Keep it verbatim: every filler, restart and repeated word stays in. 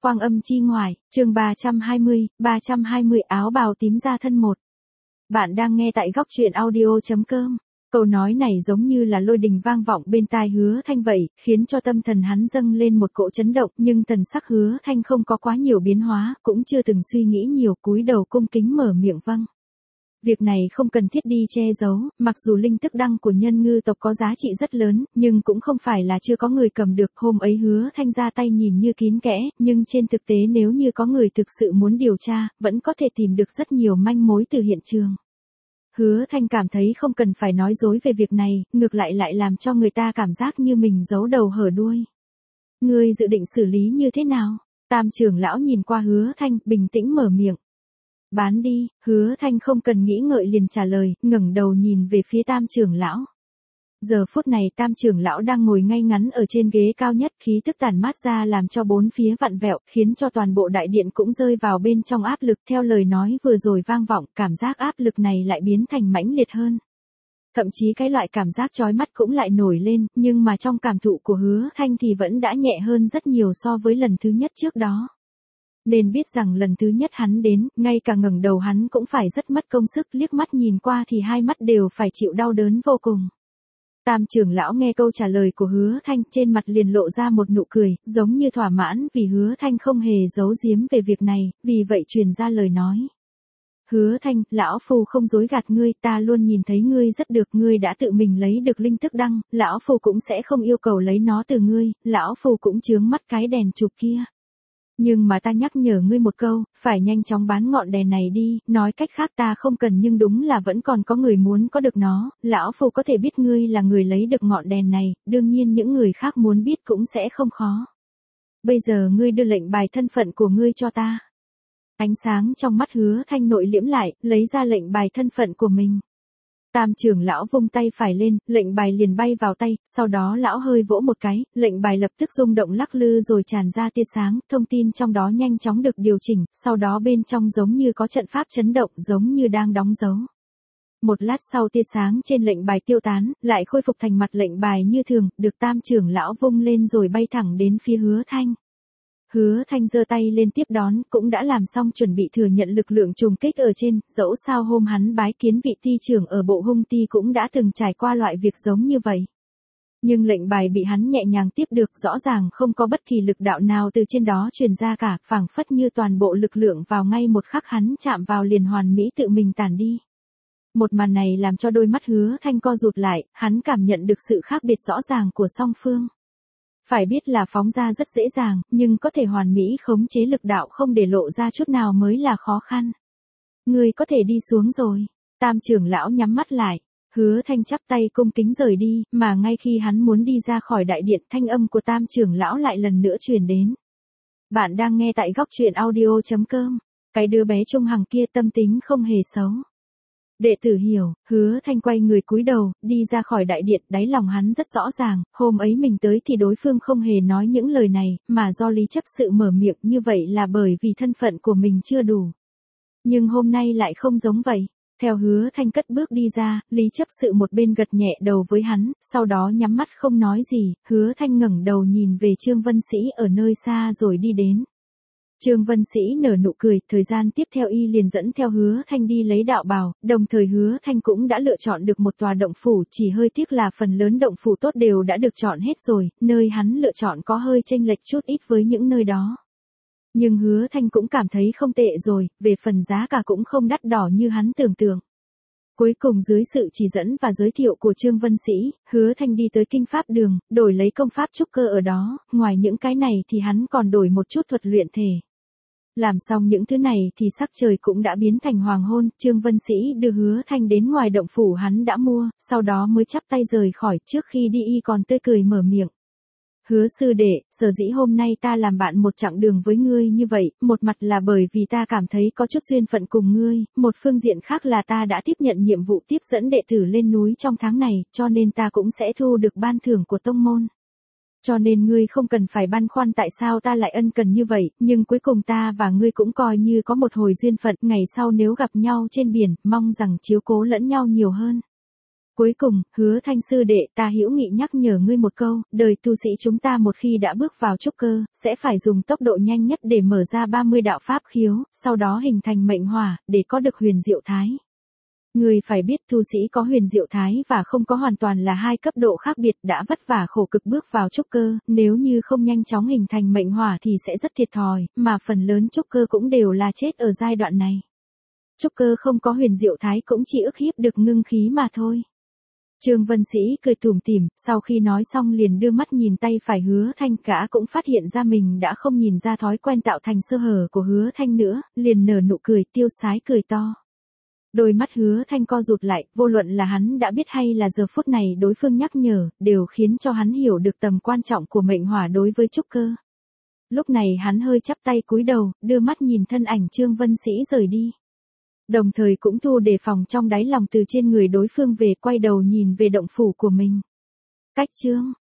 Quang âm chi ngoại, chương ba trăm hai mươi, ba trăm hai mươi áo bào tím da thân một. Bạn đang nghe tại góc truyện audio.com. Câu nói này giống như là lôi đình vang vọng bên tai Hứa Thanh vậy, khiến cho tâm thần hắn dâng lên một cỗ chấn động, nhưng thần sắc Hứa Thanh không có quá nhiều biến hóa, cũng chưa từng suy nghĩ nhiều, cúi đầu cung kính mở miệng vâng. Việc này không cần thiết đi che giấu, mặc dù linh tức đăng của nhân ngư tộc có giá trị rất lớn, nhưng cũng không phải là chưa có người cầm được. Hôm ấy Hứa Thanh ra tay nhìn như kín kẽ, nhưng trên thực tế nếu như có người thực sự muốn điều tra, vẫn có thể tìm được rất nhiều manh mối từ hiện trường. Hứa Thanh cảm thấy không cần phải nói dối về việc này, ngược lại lại làm cho người ta cảm giác như mình giấu đầu hở đuôi. Ngươi dự định xử lý như thế nào? Tam trưởng lão nhìn qua Hứa Thanh, bình tĩnh mở miệng. Bán đi. Hứa Thanh không cần nghĩ ngợi liền trả lời, ngẩng đầu nhìn về phía Tam trưởng lão. Giờ phút này Tam trưởng lão đang ngồi ngay ngắn ở trên ghế cao nhất, khí tức tản mát ra làm cho bốn phía vặn vẹo, khiến cho toàn bộ đại điện cũng rơi vào bên trong áp lực. Theo lời nói vừa rồi vang vọng, cảm giác áp lực này lại biến thành mãnh liệt hơn. Thậm chí cái loại cảm giác chói mắt cũng lại nổi lên, nhưng mà trong cảm thụ của Hứa Thanh thì vẫn đã nhẹ hơn rất nhiều so với lần thứ nhất trước đó. Nên biết rằng lần thứ nhất hắn đến, ngay cả ngẩng đầu hắn cũng phải rất mất công sức, liếc mắt nhìn qua thì hai mắt đều phải chịu đau đớn vô cùng. Tam trưởng lão nghe câu trả lời của Hứa Thanh, trên mặt liền lộ ra một nụ cười, giống như thỏa mãn vì Hứa Thanh không hề giấu giếm về việc này, vì vậy truyền ra lời nói. Hứa Thanh, lão phu không dối gạt ngươi, ta luôn nhìn thấy ngươi rất được, ngươi đã tự mình lấy được linh tức đăng, lão phu cũng sẽ không yêu cầu lấy nó từ ngươi, lão phu cũng chướng mắt cái đèn chụp kia. Nhưng mà ta nhắc nhở ngươi một câu, phải nhanh chóng bán ngọn đèn này đi, nói cách khác ta không cần nhưng đúng là vẫn còn có người muốn có được nó, lão phu có thể biết ngươi là người lấy được ngọn đèn này, đương nhiên những người khác muốn biết cũng sẽ không khó. Bây giờ ngươi đưa lệnh bài thân phận của ngươi cho ta. Ánh sáng trong mắt Hứa Thanh nội liễm lại, lấy ra lệnh bài thân phận của mình. Tam trưởng lão vung tay phải lên, lệnh bài liền bay vào tay, sau đó lão hơi vỗ một cái, lệnh bài lập tức rung động lắc lư rồi tràn ra tia sáng, thông tin trong đó nhanh chóng được điều chỉnh, sau đó bên trong giống như có trận pháp chấn động, giống như đang đóng dấu. Một lát sau tia sáng trên lệnh bài tiêu tán, lại khôi phục thành mặt lệnh bài như thường, được tam trưởng lão vung lên rồi bay thẳng đến phía Hứa Thanh. Hứa Thanh giơ tay lên tiếp đón, cũng đã làm xong chuẩn bị thừa nhận lực lượng trùng kích ở trên, dẫu sao hôm hắn bái kiến vị ty trưởng ở bộ hung ty cũng đã từng trải qua loại việc giống như vậy. Nhưng lệnh bài bị hắn nhẹ nhàng tiếp được, rõ ràng không có bất kỳ lực đạo nào từ trên đó truyền ra cả, phảng phất như toàn bộ lực lượng vào ngay một khắc hắn chạm vào liền hoàn mỹ tự mình tản đi. Một màn này làm cho đôi mắt Hứa Thanh co rụt lại, hắn cảm nhận được sự khác biệt rõ ràng của song phương. Phải biết là phóng ra rất dễ dàng, nhưng có thể hoàn mỹ khống chế lực đạo không để lộ ra chút nào mới là khó khăn. Ngươi có thể đi xuống rồi. Tam trưởng lão nhắm mắt lại. Hứa Thanh chắp tay cung kính rời đi, mà ngay khi hắn muốn đi ra khỏi đại điện, thanh âm của Tam trưởng lão lại lần nữa truyền đến. Bạn đang nghe tại góc truyện audio.com. Cái đứa bé trung hằng kia tâm tính không hề xấu. Đệ tử hiểu. Hứa Thanh quay người cúi đầu, đi ra khỏi đại điện, đáy lòng hắn rất rõ ràng, hôm ấy mình tới thì đối phương không hề nói những lời này, mà do Lý Chấp Sự mở miệng như vậy là bởi vì thân phận của mình chưa đủ. Nhưng hôm nay lại không giống vậy. Theo Hứa Thanh cất bước đi ra, Lý Chấp Sự một bên gật nhẹ đầu với hắn, sau đó nhắm mắt không nói gì, Hứa Thanh ngẩng đầu nhìn về Trương Vân Sĩ ở nơi xa rồi đi đến. Trương Vân Sĩ nở nụ cười, thời gian tiếp theo y liền dẫn theo Hứa Thanh đi lấy đạo bào, đồng thời Hứa Thanh cũng đã lựa chọn được một tòa động phủ, chỉ hơi tiếc là phần lớn động phủ tốt đều đã được chọn hết rồi, nơi hắn lựa chọn có hơi chênh lệch chút ít với những nơi đó. Nhưng Hứa Thanh cũng cảm thấy không tệ rồi, về phần giá cả cũng không đắt đỏ như hắn tưởng tượng. Cuối cùng dưới sự chỉ dẫn và giới thiệu của Trương Vân Sĩ, Hứa Thanh đi tới Kinh Pháp Đường, đổi lấy công pháp trúc cơ ở đó, ngoài những cái này thì hắn còn đổi một chút thuật luyện thể. Làm xong những thứ này thì sắc trời cũng đã biến thành hoàng hôn, Trương Vân Sĩ đưa Hứa Thanh đến ngoài động phủ hắn đã mua, sau đó mới chắp tay rời khỏi, trước khi đi y còn tươi cười mở miệng. Hứa sư đệ, sở dĩ hôm nay ta làm bạn một chặng đường với ngươi như vậy, một mặt là bởi vì ta cảm thấy có chút duyên phận cùng ngươi, một phương diện khác là ta đã tiếp nhận nhiệm vụ tiếp dẫn đệ tử lên núi trong tháng này, cho nên ta cũng sẽ thu được ban thưởng của tông môn. Cho nên ngươi không cần phải băn khoăn tại sao ta lại ân cần như vậy, nhưng cuối cùng ta và ngươi cũng coi như có một hồi duyên phận, ngày sau nếu gặp nhau trên biển, mong rằng chiếu cố lẫn nhau nhiều hơn. Cuối cùng, Hứa Thanh sư đệ, ta hữu nghị nhắc nhở ngươi một câu, đời tu sĩ chúng ta một khi đã bước vào trúc cơ, sẽ phải dùng tốc độ nhanh nhất để mở ra ba mươi đạo pháp khiếu, sau đó hình thành mệnh hỏa, để có được huyền diệu thái. Ngươi phải biết tu sĩ có huyền diệu thái và không có hoàn toàn là hai cấp độ khác biệt, đã vất vả khổ cực bước vào trúc cơ, nếu như không nhanh chóng hình thành mệnh hỏa thì sẽ rất thiệt thòi, mà phần lớn trúc cơ cũng đều là chết ở giai đoạn này. Trúc cơ không có huyền diệu thái cũng chỉ ức hiếp được ngưng khí mà thôi. Trương Vân Sĩ cười tủm tỉm, sau khi nói xong liền đưa mắt nhìn tay phải Hứa Thanh, gã cũng phát hiện ra mình đã không nhìn ra thói quen tạo thành sơ hở của Hứa Thanh nữa, liền nở nụ cười tiêu sái cười to. Đôi mắt Hứa Thanh co rụt lại, vô luận là hắn đã biết hay là giờ phút này đối phương nhắc nhở, đều khiến cho hắn hiểu được tầm quan trọng của mệnh hỏa đối với trúc cơ. Lúc này hắn hơi chắp tay cúi đầu, đưa mắt nhìn thân ảnh Trương Vân Sĩ rời đi. Đồng thời cũng thu đề phòng trong đáy lòng từ trên người đối phương về, quay đầu nhìn về động phủ của mình. Cách chương